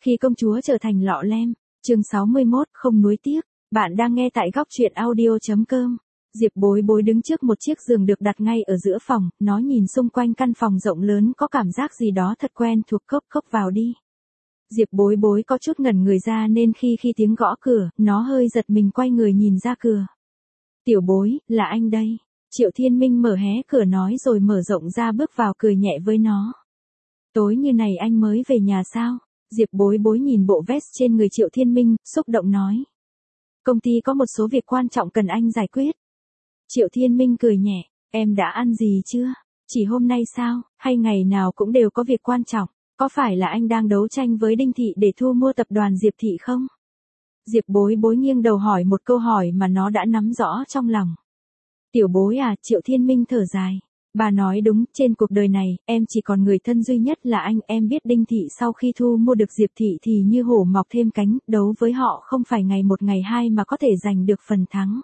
Khi công chúa trở thành lọ lem, chương 61, không nuối tiếc. Bạn đang nghe tại góc truyện audio.com. Diệp Bối Bối đứng trước một chiếc giường được đặt ngay ở giữa phòng, nó nhìn xung quanh căn phòng rộng lớn có cảm giác gì đó thật quen thuộc. Cốc vào đi. Diệp Bối Bối có chút ngẩn người ra nên khi tiếng gõ cửa, nó hơi giật mình quay người nhìn ra cửa. Tiểu Bối, là anh đây. Triệu Thiên Minh mở hé cửa nói rồi mở rộng ra bước vào cười nhẹ với nó. Tối như này anh mới về nhà sao? Diệp Bối Bối nhìn bộ vest trên người Triệu Thiên Minh, xúc động nói. Công ty có một số việc quan trọng cần anh giải quyết. Triệu Thiên Minh cười nhẹ, em đã ăn gì chưa? Chỉ hôm nay sao, hay ngày nào cũng đều có việc quan trọng? Có phải là anh đang đấu tranh với Đinh Thị để thu mua tập đoàn Diệp Thị không? Diệp Bối Bối nghiêng đầu hỏi một câu hỏi mà nó đã nắm rõ trong lòng. Tiểu Bối à, Triệu Thiên Minh thở dài. Bà nói đúng, trên cuộc đời này, em chỉ còn người thân duy nhất là anh. Em biết Đinh Thị sau khi thu mua được Diệp Thị thì như hổ mọc thêm cánh, đấu với họ không phải ngày một ngày hai mà có thể giành được phần thắng.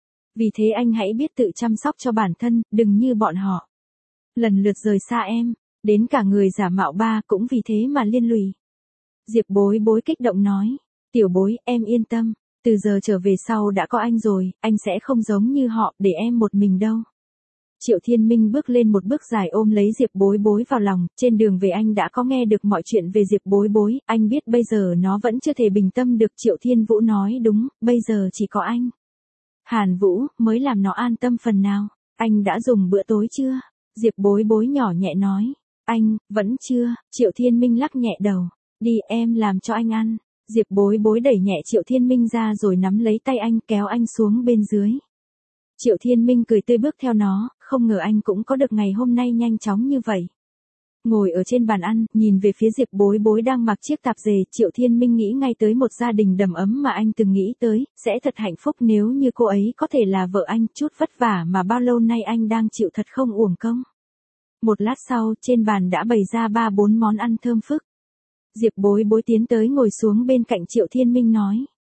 Vì thế anh hãy biết tự chăm sóc cho bản thân, đừng như bọn họ. Lần lượt rời xa em, đến cả người giả mạo ba cũng vì thế mà liên lụy. Diệp Bối Bối kích động nói, Tiểu Bối, em yên tâm, từ giờ trở về sau đã có anh rồi, anh sẽ không giống như họ, để em một mình đâu. Triệu Thiên Minh bước lên một bước dài ôm lấy Diệp Bối Bối vào lòng, trên đường về anh đã có nghe được mọi chuyện về Diệp Bối Bối, anh biết bây giờ nó vẫn chưa thể bình tâm được. Triệu Thiên Vũ nói đúng, bây giờ chỉ có anh. Hàn Vũ, mới làm nó an tâm phần nào. Anh đã dùng bữa tối chưa? Diệp Bối Bối nhỏ nhẹ nói. Anh, vẫn chưa. Triệu Thiên Minh lắc nhẹ đầu. Đi em làm cho anh ăn. Diệp Bối Bối đẩy nhẹ Triệu Thiên Minh ra rồi nắm lấy tay anh kéo anh xuống bên dưới. Triệu Thiên Minh cười tươi bước theo nó, không ngờ anh cũng có được ngày hôm nay nhanh chóng như vậy. Ngồi ở trên bàn ăn, nhìn về phía Diệp Bối Bối đang mặc chiếc tạp dề, Triệu Thiên Minh nghĩ ngay tới một gia đình đầm ấm mà anh từng nghĩ tới, sẽ thật hạnh phúc nếu như cô ấy có thể là vợ anh. Chút vất vả mà bao lâu nay anh đang chịu thật không uổng công. Một lát sau, trên bàn đã bày ra 3-4 món ăn thơm phức. Diệp Bối Bối tiến tới ngồi xuống bên cạnh Triệu Thiên Minh nói.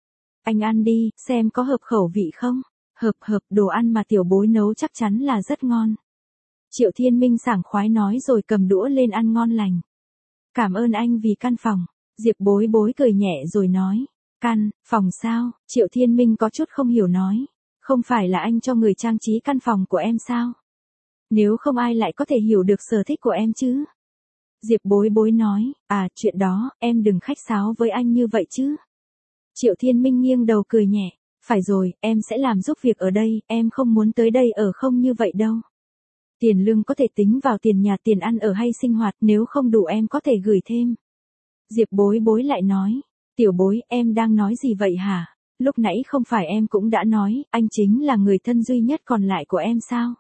Anh ăn đi, xem có hợp khẩu vị không? Hợp, đồ ăn mà Tiểu Bối nấu chắc chắn là rất ngon. Triệu Thiên Minh sảng khoái nói rồi cầm đũa lên ăn ngon lành. Cảm ơn anh vì căn phòng. Diệp Bối Bối cười nhẹ rồi nói. Căn phòng sao? Triệu Thiên Minh có chút không hiểu nói. Không phải là anh cho người trang trí căn phòng của em sao? Nếu không ai lại có thể hiểu được sở thích của em chứ? Diệp Bối Bối nói. À, chuyện đó, em đừng khách sáo với anh như vậy chứ. Triệu Thiên Minh nghiêng đầu cười nhẹ. Phải rồi, em sẽ làm giúp việc ở đây, em không muốn tới đây ở không như vậy đâu. Tiền lương có thể tính vào tiền nhà, tiền ăn ở hay sinh hoạt, nếu không đủ em có thể gửi thêm. Diệp Bối Bối lại nói, Tiểu Bối, em đang nói gì vậy hả? Lúc nãy không phải em cũng đã nói, anh chính là người thân duy nhất còn lại của em sao?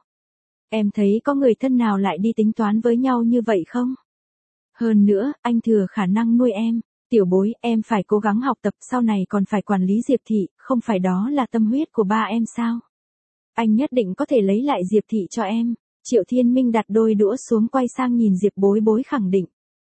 Em thấy có người thân nào lại đi tính toán với nhau như vậy không? Hơn nữa, anh thừa khả năng nuôi em. Tiểu Bối, em phải cố gắng học tập, sau này còn phải quản lý Diệp Thị, không phải đó là tâm huyết của ba em sao? Anh nhất định có thể lấy lại Diệp Thị cho em. Triệu Thiên Minh đặt đôi đũa xuống quay sang nhìn Diệp Bối Bối khẳng định.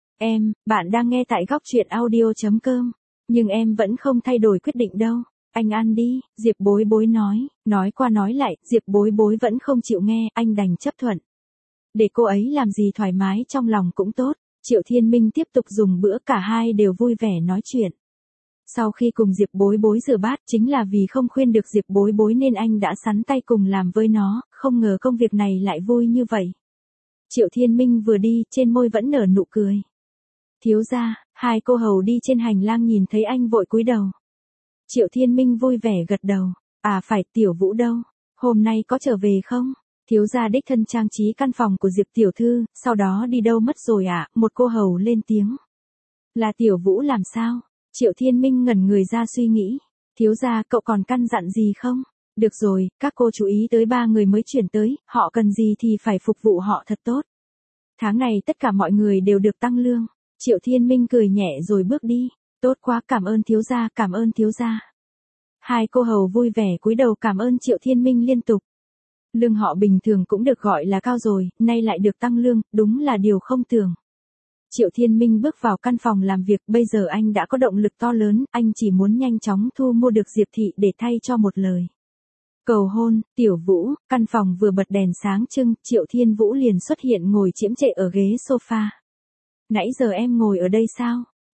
Bạn đang nghe tại góc truyện audio.com, nhưng em vẫn không thay đổi quyết định đâu. Anh ăn đi, Diệp Bối Bối nói qua nói lại, Diệp Bối Bối vẫn không chịu nghe, anh đành chấp thuận. Để cô ấy làm gì thoải mái trong lòng cũng tốt. Triệu Thiên Minh tiếp tục dùng bữa, cả hai đều vui vẻ nói chuyện. Sau khi cùng Diệp Bối Bối rửa bát, chính là vì không khuyên được Diệp Bối Bối nên anh đã sắn tay cùng làm với nó, không ngờ công việc này lại vui như vậy. Triệu Thiên Minh vừa đi, trên môi vẫn nở nụ cười. Thiếu gia, hai cô hầu đi trên hành lang nhìn thấy anh vội cúi đầu. Triệu Thiên Minh vui vẻ gật đầu. À phải, Tiểu Vũ đâu? Hôm nay có trở về không? Thiếu gia đích thân trang trí căn phòng của Diệp tiểu thư, sau đó đi đâu mất rồi ạ? Một cô hầu lên tiếng. Là Tiểu Vũ làm sao? Triệu Thiên Minh ngẩn người ra suy nghĩ. Thiếu gia, cậu còn căn dặn gì không? Được rồi, các cô chú ý tới 3 người mới chuyển tới, họ cần gì thì phải phục vụ họ thật tốt. Tháng này tất cả mọi người đều được tăng lương. Triệu Thiên Minh cười nhẹ rồi bước đi. Tốt quá, cảm ơn thiếu gia, cảm ơn thiếu gia. Hai cô hầu vui vẻ cúi đầu cảm ơn Triệu Thiên Minh liên tục. Lương họ bình thường cũng được gọi là cao rồi, nay lại được tăng lương, đúng là điều không tưởng. Triệu Thiên Minh bước vào căn phòng làm việc, bây giờ anh đã có động lực to lớn, anh chỉ muốn nhanh chóng thu mua được Diệp Thị để thay cho một lời cầu hôn. Tiểu Vũ, căn phòng vừa bật đèn sáng trưng, Triệu Thiên Vũ liền xuất hiện ngồi chiếm trệ ở ghế sofa. Nãy giờ em ngồi ở đây sao?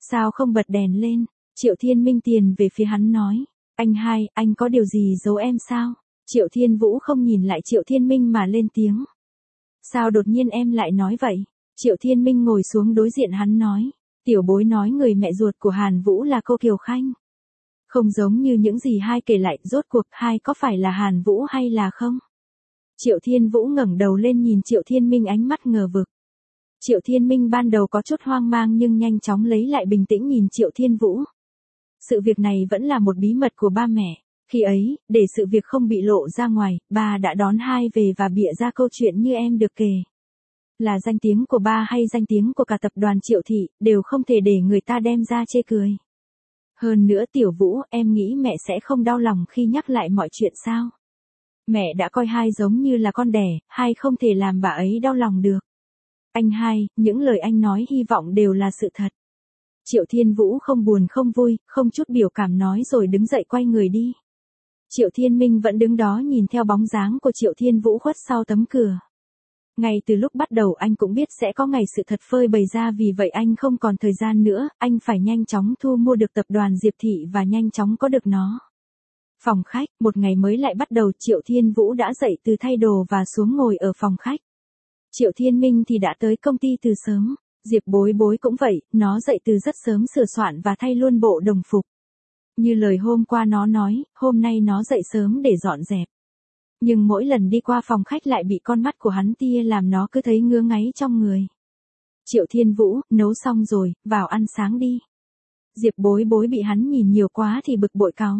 Sao không bật đèn lên? Triệu Thiên Minh tiền về phía hắn nói. Anh hai, anh có điều gì giấu em sao? Triệu Thiên Vũ không nhìn lại Triệu Thiên Minh mà lên tiếng. Sao đột nhiên em lại nói vậy? Triệu Thiên Minh ngồi xuống đối diện hắn nói. Tiểu bối nói người mẹ ruột của Hàn Vũ là cô Kiều Khanh. Không giống như những gì hai kể lại, rốt cuộc hai có phải là Hàn Vũ hay là không? Triệu Thiên Vũ ngẩng đầu lên nhìn Triệu Thiên Minh ánh mắt ngờ vực. Triệu Thiên Minh ban đầu có chút hoang mang nhưng nhanh chóng lấy lại bình tĩnh nhìn Triệu Thiên Vũ. Sự việc này vẫn là một bí mật của ba mẹ. Khi ấy, để sự việc không bị lộ ra ngoài, ba đã đón hai về và bịa ra câu chuyện như em được kể. Là danh tiếng của ba hay danh tiếng của cả tập đoàn Triệu Thị, đều không thể để người ta đem ra chê cười. Hơn nữa Tiểu Vũ, em nghĩ mẹ sẽ không đau lòng khi nhắc lại mọi chuyện sao? Mẹ đã coi hai giống như là con đẻ, hai không thể làm bà ấy đau lòng được. Anh hai, những lời anh nói hy vọng đều là sự thật. Triệu Thiên Vũ không buồn không vui, không chút biểu cảm nói rồi đứng dậy quay người đi. Triệu Thiên Minh vẫn đứng đó nhìn theo bóng dáng của Triệu Thiên Vũ khuất sau tấm cửa. Ngay từ lúc bắt đầu anh cũng biết sẽ có ngày sự thật phơi bày ra, vì vậy anh không còn thời gian nữa, anh phải nhanh chóng thu mua được tập đoàn Diệp Thị và nhanh chóng có được nó. Phòng khách, một ngày mới lại bắt đầu. Triệu Thiên Vũ đã dậy từ thay đồ và xuống ngồi ở phòng khách. Triệu Thiên Minh thì đã tới công ty từ sớm. Diệp Bối Bối cũng vậy, nó dậy từ rất sớm sửa soạn và thay luôn bộ đồng phục. Như lời hôm qua nó nói, hôm nay nó dậy sớm để dọn dẹp. Nhưng mỗi lần đi qua phòng khách lại bị con mắt của hắn tia làm nó cứ thấy ngứa ngáy trong người. Triệu Thiên Vũ, nấu xong rồi, vào ăn sáng đi. Diệp Bối Bối bị hắn nhìn nhiều quá thì bực bội cáu.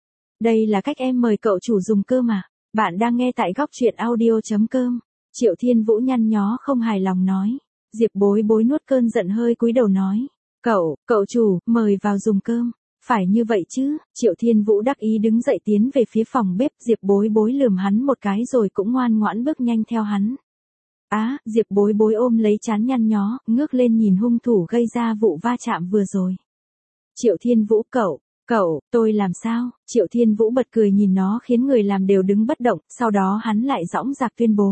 Đây là cách em mời cậu chủ dùng cơm à? Bạn đang nghe tại góc truyện audio.com. Triệu Thiên Vũ nhăn nhó không hài lòng nói. Diệp Bối Bối nuốt cơn giận hơi cúi đầu nói. Cậu chủ, mời vào dùng cơm. Phải như vậy chứ? Triệu Thiên Vũ đắc ý đứng dậy tiến về phía phòng bếp. Diệp Bối Bối lườm hắn một cái rồi cũng ngoan ngoãn bước nhanh theo hắn. Diệp Bối Bối ôm lấy trán nhăn nhó, ngước lên nhìn hung thủ gây ra vụ va chạm vừa rồi. Triệu Thiên Vũ, tôi làm sao? Triệu Thiên Vũ bật cười nhìn nó khiến người làm đều đứng bất động, sau đó hắn lại dõng dạc tuyên bố.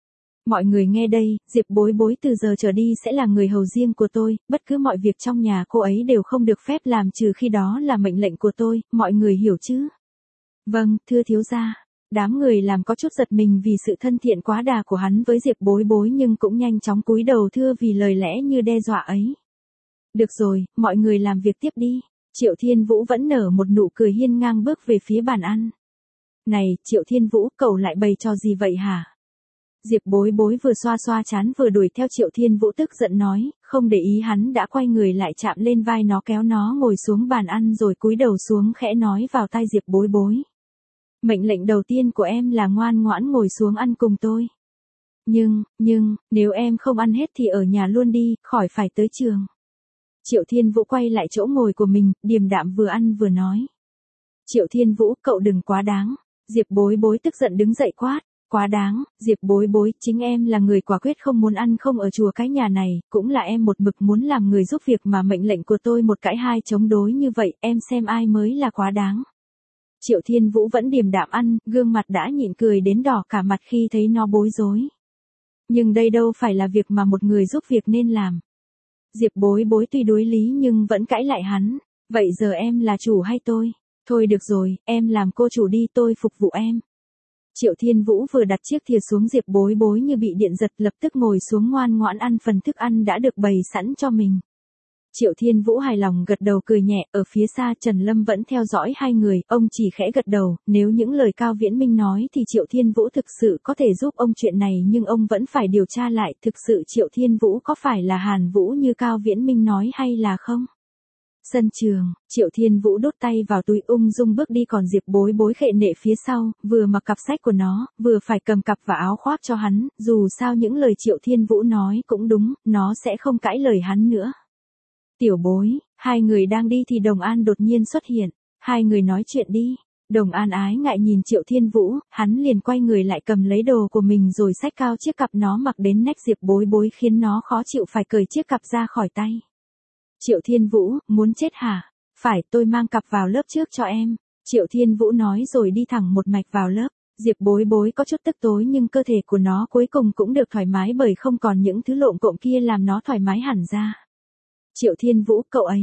Mọi người nghe đây, Diệp Bối Bối từ giờ trở đi sẽ là người hầu riêng của tôi, bất cứ mọi việc trong nhà cô ấy đều không được phép làm trừ khi đó là mệnh lệnh của tôi, mọi người hiểu chứ? Vâng, thưa thiếu gia. Đám người làm có chút giật mình vì sự thân thiện quá đà của hắn với Diệp Bối Bối nhưng cũng nhanh chóng cúi đầu thưa vì lời lẽ như đe dọa ấy. Được rồi, mọi người làm việc tiếp đi. Triệu Thiên Vũ vẫn nở một nụ cười hiên ngang bước về phía bàn ăn. Này, Triệu Thiên Vũ, cậu lại bày trò gì vậy hả? Diệp Bối Bối vừa xoa xoa trán vừa đuổi theo Triệu Thiên Vũ tức giận nói, không để ý hắn đã quay người lại chạm lên vai nó kéo nó ngồi xuống bàn ăn rồi cúi đầu xuống khẽ nói vào tai Diệp Bối Bối. Mệnh lệnh đầu tiên của em là ngoan ngoãn ngồi xuống ăn cùng tôi. Nhưng, nếu em không ăn hết thì ở nhà luôn đi, khỏi phải tới trường. Triệu Thiên Vũ quay lại chỗ ngồi của mình, điềm đạm vừa ăn vừa nói. Triệu Thiên Vũ, cậu đừng quá đáng. Diệp Bối Bối tức giận đứng dậy quát. Quá đáng, Diệp Bối Bối, chính em là người quả quyết không muốn ăn không ở chùa cái nhà này, cũng là em một mực muốn làm người giúp việc mà mệnh lệnh của tôi một cãi hai chống đối như vậy, em xem ai mới là quá đáng. Triệu Thiên Vũ vẫn điềm đạm ăn, gương mặt đã nhịn cười đến đỏ cả mặt khi thấy nó bối rối. Nhưng đây đâu phải là việc mà một người giúp việc nên làm. Diệp Bối Bối tuy đối lý nhưng vẫn cãi lại hắn. Vậy giờ em là chủ hay tôi? Thôi được rồi, em làm cô chủ đi, tôi phục vụ em. Triệu Thiên Vũ vừa đặt chiếc thìa xuống, Diệp Bối Bối như bị điện giật lập tức ngồi xuống ngoan ngoãn ăn phần thức ăn đã được bày sẵn cho mình. Triệu Thiên Vũ hài lòng gật đầu cười nhẹ, ở phía xa Trần Lâm vẫn theo dõi hai người, ông chỉ khẽ gật đầu, nếu những lời Cao Viễn Minh nói thì Triệu Thiên Vũ thực sự có thể giúp ông chuyện này nhưng ông vẫn phải điều tra lại thực sự Triệu Thiên Vũ có phải là Hàn Vũ như Cao Viễn Minh nói hay là không. Sân trường, Triệu Thiên Vũ đút tay vào túi ung dung bước đi còn Diệp Bối Bối khệ nệ phía sau, vừa mặc cặp sách của nó, vừa phải cầm cặp và áo khoác cho hắn, dù sao những lời Triệu Thiên Vũ nói cũng đúng, nó sẽ không cãi lời hắn nữa. Tiểu Bối, hai người đang đi thì Đồng An đột nhiên xuất hiện, hai người nói chuyện đi. Đồng An ái ngại nhìn Triệu Thiên Vũ, hắn liền quay người lại cầm lấy đồ của mình rồi xách cao chiếc cặp nó mặc đến nách Diệp Bối Bối khiến nó khó chịu phải cởi chiếc cặp ra khỏi tay. Triệu Thiên Vũ, muốn chết hả? Phải, tôi mang cặp vào lớp trước cho em. Triệu Thiên Vũ nói rồi đi thẳng một mạch vào lớp. Diệp Bối Bối có chút tức tối nhưng cơ thể của nó cuối cùng cũng được thoải mái bởi không còn những thứ lộn cộm kia làm nó thoải mái hẳn ra. Triệu Thiên Vũ, cậu ấy,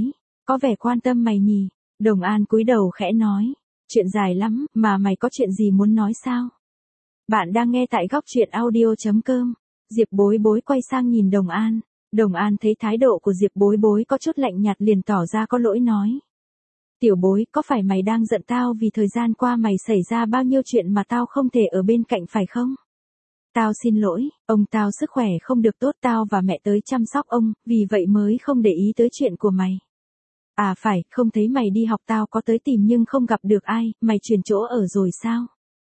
có vẻ quan tâm mày nhỉ. Đồng An cúi đầu khẽ nói, chuyện dài lắm, mà mày có chuyện gì muốn nói sao? Bạn đang nghe tại góc truyện audio.com. Diệp Bối Bối quay sang nhìn Đồng An. Đồng An thấy thái độ của Diệp Bối Bối có chút lạnh nhạt liền tỏ ra có lỗi nói. Tiểu Bối, có phải mày đang giận tao vì thời gian qua mày xảy ra bao nhiêu chuyện mà tao không thể ở bên cạnh phải không? Tao xin lỗi, ông tao sức khỏe không được tốt, tao và mẹ tới chăm sóc ông, vì vậy mới không để ý tới chuyện của mày. À phải, không thấy mày đi học, tao có tới tìm nhưng không gặp được ai, mày chuyển chỗ ở rồi sao?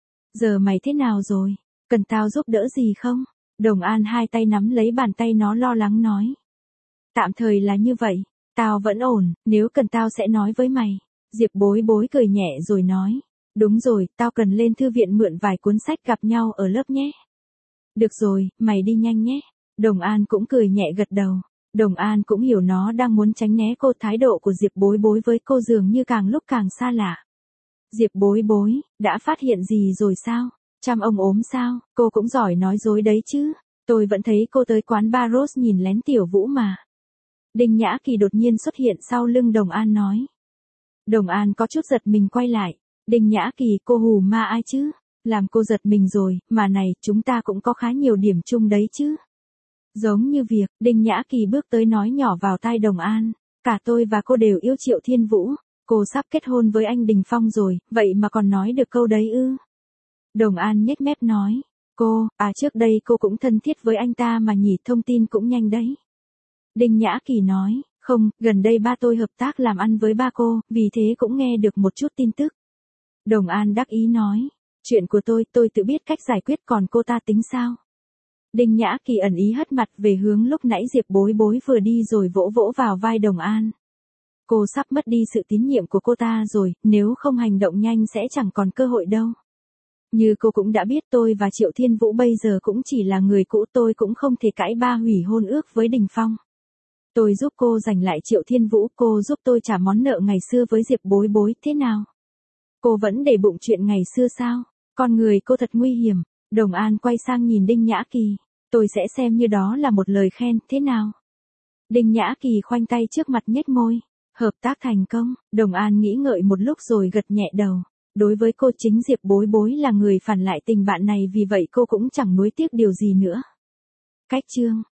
Giờ mày thế nào rồi? Cần tao giúp đỡ gì không? Đồng An hai tay nắm lấy bàn tay nó lo lắng nói. Tạm thời là như vậy, tao vẫn ổn, nếu cần tao sẽ nói với mày. Diệp Bối Bối cười nhẹ rồi nói. Đúng rồi, tao cần lên thư viện mượn vài cuốn sách, gặp nhau ở lớp nhé. Được rồi, mày đi nhanh nhé. Đồng An cũng cười nhẹ gật đầu. Đồng An cũng hiểu nó đang muốn tránh né cô, thái độ của Diệp Bối Bối với cô dường như càng lúc càng xa lạ. Diệp Bối Bối, đã phát hiện gì rồi sao? Chăm ông ốm sao? Cô cũng giỏi nói dối đấy chứ. Tôi vẫn thấy cô tới quán bar Rose nhìn lén Tiểu Vũ mà. Đinh Nhã Kỳ đột nhiên xuất hiện sau lưng Đồng An nói. Đồng An có chút giật mình quay lại. Đinh Nhã Kỳ, cô hù ma ai chứ? Làm cô giật mình rồi, mà này, chúng ta cũng có khá nhiều điểm chung đấy chứ. Giống như việc, Đinh Nhã Kỳ bước tới nói nhỏ vào tai Đồng An. Cả tôi và cô đều yêu Triệu Thiên Vũ. Cô sắp kết hôn với anh Đình Phong rồi, vậy mà còn nói được câu đấy ư? Đồng An nhếch mép nói. Cô, trước đây cô cũng thân thiết với anh ta mà nhỉ, thông tin cũng nhanh đấy. Đinh Nhã Kỳ nói. Không, gần đây ba tôi hợp tác làm ăn với ba cô, vì thế cũng nghe được một chút tin tức. Đồng An đắc ý nói. Chuyện của tôi tự biết cách giải quyết, còn cô ta tính sao? Đinh Nhã Kỳ ẩn ý hất mặt về hướng lúc nãy Diệp Bối Bối vừa đi rồi vỗ vỗ vào vai Đồng An. Cô sắp mất đi sự tín nhiệm của cô ta rồi, nếu không hành động nhanh sẽ chẳng còn cơ hội đâu. Như cô cũng đã biết, tôi và Triệu Thiên Vũ bây giờ cũng chỉ là người cũ, tôi cũng không thể cãi ba hủy hôn ước với Đình Phong. Tôi giúp cô giành lại Triệu Thiên Vũ, cô giúp tôi trả món nợ ngày xưa với Diệp Bối Bối, thế nào? Cô vẫn để bụng chuyện ngày xưa sao? Con người cô thật nguy hiểm. Đồng An quay sang nhìn Đinh Nhã Kỳ. Tôi sẽ xem như đó là một lời khen, thế nào? Đinh Nhã Kỳ khoanh tay trước mặt nhếch môi. Hợp tác thành công. Đồng An nghĩ ngợi một lúc rồi gật nhẹ đầu. Đối với cô, chính Diệp Bối Bối là người phản lại tình bạn này, vì vậy cô cũng chẳng nuối tiếc điều gì nữa. Cách chương